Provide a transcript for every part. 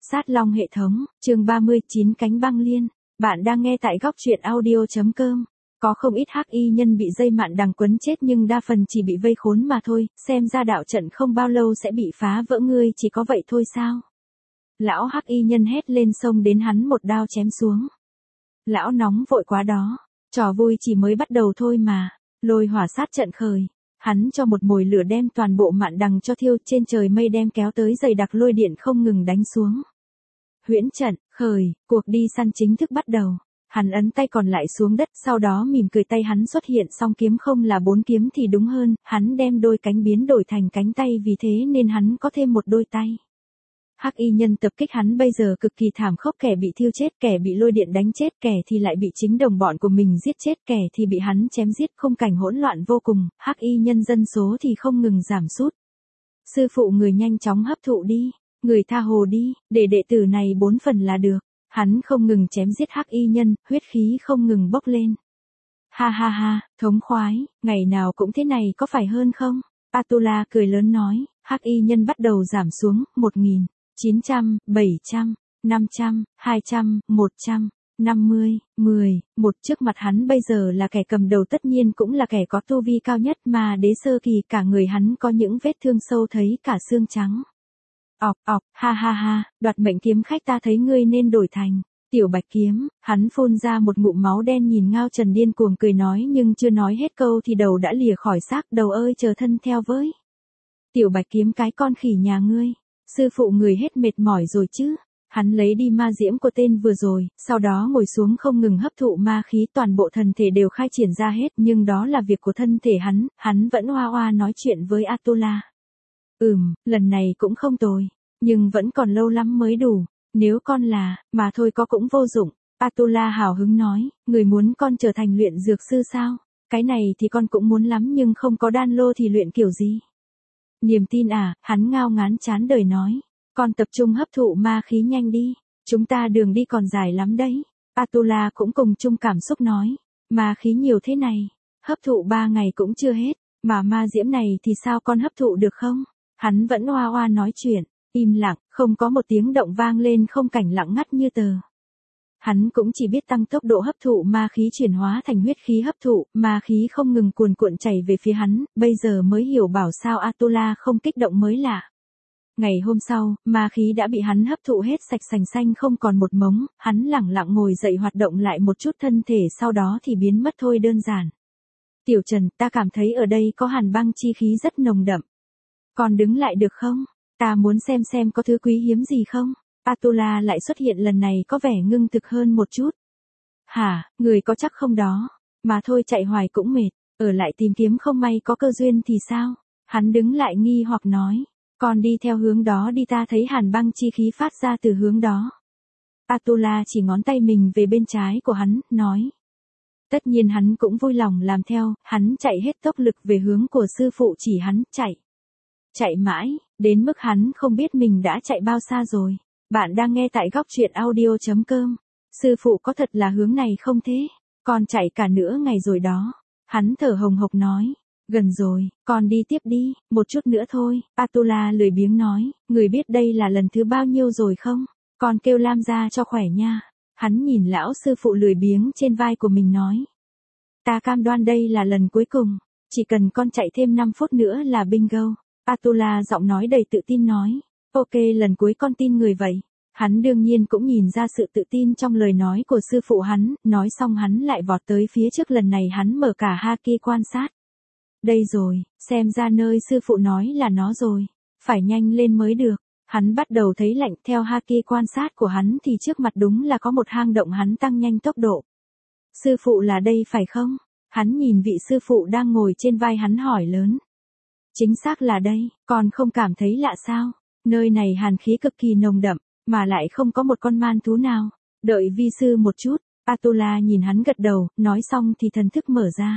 Sát Long hệ thống, chương 39 cánh băng liên. Bạn đang nghe tại góc truyện audio.com. Có không ít hắc y nhân bị dây mạn đằng quấn chết nhưng đa phần chỉ bị vây khốn mà thôi, xem ra đạo trận không bao lâu sẽ bị phá vỡ, ngươi chỉ có vậy thôi sao? Lão hắc y nhân hét lên, xông đến hắn một đao chém xuống. Lão nóng vội quá đó, trò vui chỉ mới bắt đầu thôi mà. Lôi hỏa sát trận khởi. Hắn cho một mồi lửa đem toàn bộ mạn đằng cho thiêu, trên trời mây đem kéo tới dày đặc, lôi điện không ngừng đánh xuống. Huyễn trận, khởi, cuộc đi săn chính thức bắt đầu. Hắn ấn tay còn lại xuống đất, sau đó mỉm cười, tay hắn xuất hiện song kiếm, không là 4 kiếm thì đúng hơn, hắn đem đôi cánh biến đổi thành cánh tay, vì thế nên hắn có thêm một đôi tay. Hắc y nhân tập kích hắn bây giờ cực kỳ thảm khốc, kẻ bị thiêu chết, kẻ bị lôi điện đánh chết, kẻ thì lại bị chính đồng bọn của mình giết chết, kẻ thì bị hắn chém giết, khung cảnh hỗn loạn vô cùng, hắc y nhân dân số thì không ngừng giảm sút. Sư phụ người nhanh chóng hấp thụ đi, người tha hồ đi, để đệ tử này 4 phần là được. Hắn không ngừng chém giết hắc y nhân, huyết khí không ngừng bốc lên. Ha ha ha, thống khoái, ngày nào cũng thế này có phải hơn không? Atula cười lớn nói, hắc y nhân bắt đầu giảm xuống, 1000. 900, 700, 500, 200, 100, 50, 10, 1 trước mặt hắn bây giờ là kẻ cầm đầu, tất nhiên cũng là kẻ có tu vi cao nhất mà đế sơ kỳ, cả người hắn có những vết thương sâu thấy cả xương trắng. Ọc ọc, ha ha ha, đoạt mệnh kiếm khách, ta thấy ngươi nên đổi thành Tiểu Bạch Kiếm. Hắn phun ra một ngụm máu đen, nhìn Ngao Trần điên cuồng cười nói, nhưng chưa nói hết câu thì đầu đã lìa khỏi xác. Đầu ơi, chờ thân theo với Tiểu Bạch Kiếm, cái con khỉ nhà ngươi. Sư phụ người hết mệt mỏi rồi chứ? Hắn lấy đi ma diễm của tên vừa rồi, sau đó ngồi xuống không ngừng hấp thụ ma khí, toàn bộ thần thể đều khai triển ra hết, nhưng đó là việc của thân thể hắn vẫn oa oa nói chuyện với Atula. Lần này cũng không tồi, nhưng vẫn còn lâu lắm mới đủ, nếu con là, mà thôi có cũng vô dụng. Atula hào hứng nói, người muốn con trở thành luyện dược sư sao? Cái này thì con cũng muốn lắm, nhưng không có đan lô thì luyện kiểu gì? Niềm tin à, hắn ngao ngán chán đời nói. Con tập trung hấp thụ ma khí nhanh đi. Chúng ta đường đi còn dài lắm đấy. Atula cũng cùng chung cảm xúc nói. Ma khí nhiều thế này. Hấp thụ 3 ngày cũng chưa hết. Mà ma diễm này thì sao con hấp thụ được không? Hắn vẫn oa oa nói chuyện. Im lặng, không có một tiếng động vang lên, không cảnh lặng ngắt như tờ. Hắn cũng chỉ biết tăng tốc độ hấp thụ ma khí, chuyển hóa thành huyết khí hấp thụ, ma khí không ngừng cuồn cuộn chảy về phía hắn, bây giờ mới hiểu bảo sao Atula không kích động mới lạ. Ngày hôm sau, ma khí đã bị hắn hấp thụ hết sạch sành xanh, không còn một mống, hắn lẳng lặng ngồi dậy hoạt động lại một chút thân thể, sau đó thì biến mất thôi, đơn giản. Tiểu Trần, ta cảm thấy ở đây có hàn băng chi khí rất nồng đậm. Còn đứng lại được không? Ta muốn xem có thứ quý hiếm gì không? Atula lại xuất hiện, lần này có vẻ ngưng thực hơn một chút. Hả, người có chắc không đó? Mà thôi, chạy hoài cũng mệt, ở lại tìm kiếm không may có cơ duyên thì sao? Hắn đứng lại nghi hoặc nói, con đi theo hướng đó đi, ta thấy hàn băng chi khí phát ra từ hướng đó. Atula chỉ ngón tay mình về bên trái của hắn, nói. Tất nhiên hắn cũng vui lòng làm theo, hắn chạy hết tốc lực về hướng của sư phụ chỉ hắn, chạy. Chạy mãi, đến mức hắn không biết mình đã chạy bao xa rồi. Bạn đang nghe tại góc truyện audio.com. Sư phụ có thật là hướng này không thế? Con chạy cả nửa ngày rồi đó. Hắn thở hồng hộc nói. Gần rồi, con đi tiếp đi, một chút nữa thôi. Atula lười biếng nói. Người biết đây là lần thứ bao nhiêu rồi không? Con kêu Lam ra cho khỏe nha. Hắn nhìn lão sư phụ lười biếng trên vai của mình nói. Ta cam đoan đây là lần cuối cùng. Chỉ cần con chạy thêm 5 phút nữa là bingo. Atula giọng nói đầy tự tin nói. Ok, lần cuối con tin người vậy. Hắn đương nhiên cũng nhìn ra sự tự tin trong lời nói của sư phụ hắn, nói xong hắn lại vọt tới phía trước, lần này hắn mở cả haki quan sát. Đây rồi, xem ra nơi sư phụ nói là nó rồi, phải nhanh lên mới được. Hắn bắt đầu thấy lạnh, theo haki quan sát của hắn thì trước mặt đúng là có một hang động, hắn tăng nhanh tốc độ. Sư phụ là đây phải không? Hắn nhìn vị sư phụ đang ngồi trên vai hắn hỏi lớn. Chính xác là đây, còn không cảm thấy lạ sao? Nơi này hàn khí cực kỳ nồng đậm, mà lại không có một con man thú nào. Đợi vi sư một chút. Atula nhìn hắn gật đầu, nói xong thì thần thức mở ra.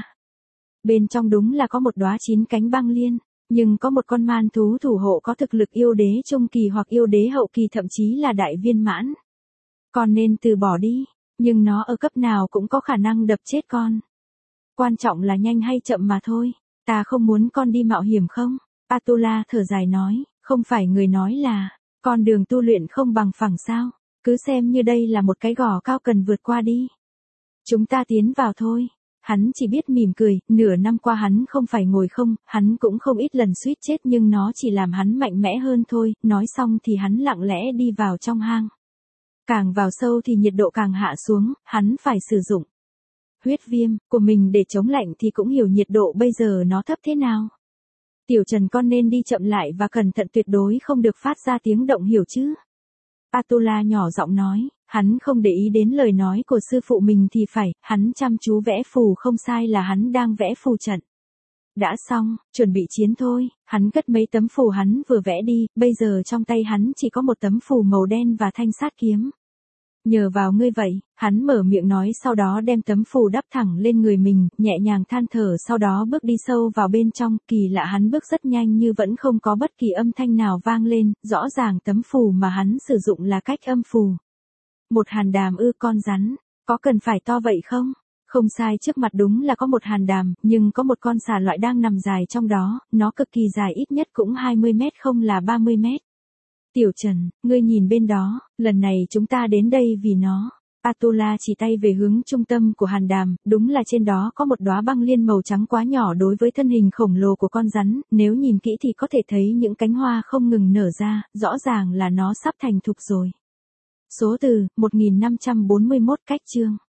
Bên trong đúng là có một đóa 9 cánh băng liên, nhưng có một con man thú thủ hộ có thực lực yêu đế trung kỳ hoặc yêu đế hậu kỳ, thậm chí là đại viên mãn. Con nên từ bỏ đi, nhưng nó ở cấp nào cũng có khả năng đập chết con. Quan trọng là nhanh hay chậm mà thôi. Ta không muốn con đi mạo hiểm không? Atula thở dài nói, không phải người nói là Con đường tu luyện không bằng phẳng sao, cứ xem như đây là một cái gò cao cần vượt qua đi. Chúng ta tiến vào thôi. Hắn chỉ biết mỉm cười, nửa năm qua hắn không phải ngồi không, hắn cũng không ít lần suýt chết nhưng nó chỉ làm hắn mạnh mẽ hơn thôi, nói xong thì hắn lặng lẽ đi vào trong hang. Càng vào sâu thì nhiệt độ càng hạ xuống, hắn phải sử dụng huyết viêm của mình để chống lạnh thì cũng hiểu nhiệt độ bây giờ nó thấp thế nào. Tiểu Trần con nên đi chậm lại và cẩn thận tuyệt đối không được phát ra tiếng động hiểu chứ. Atula nhỏ giọng nói, hắn không để ý đến lời nói của sư phụ mình thì phải, hắn chăm chú vẽ phù không sai là hắn đang vẽ phù trận. Đã xong, chuẩn bị chiến thôi, hắn cất mấy tấm phù hắn vừa vẽ đi, bây giờ trong tay hắn chỉ có một tấm phù màu đen và thanh sát kiếm. Nhờ vào ngươi vậy, hắn mở miệng nói sau đó đem tấm phù đắp thẳng lên người mình, nhẹ nhàng than thở sau đó bước đi sâu vào bên trong, kỳ lạ hắn bước rất nhanh như vẫn không có bất kỳ âm thanh nào vang lên, rõ ràng tấm phù mà hắn sử dụng là cách âm phù. Một hàn đàm con rắn, có cần phải to vậy không? Không sai, trước mặt đúng là có một hàn đàm, nhưng có một con xà loại đang nằm dài trong đó, nó cực kỳ dài ít nhất cũng 20 mét không là 30 mét. Tiểu Trần, ngươi nhìn bên đó, lần này chúng ta đến đây vì nó. Atula chỉ tay về hướng trung tâm của hàn đàm, đúng là trên đó có một đóa băng liên màu trắng quá nhỏ đối với thân hình khổng lồ của con rắn, nếu nhìn kỹ thì có thể thấy những cánh hoa không ngừng nở ra, rõ ràng là nó sắp thành thục rồi. Số từ, 1541 cách chương.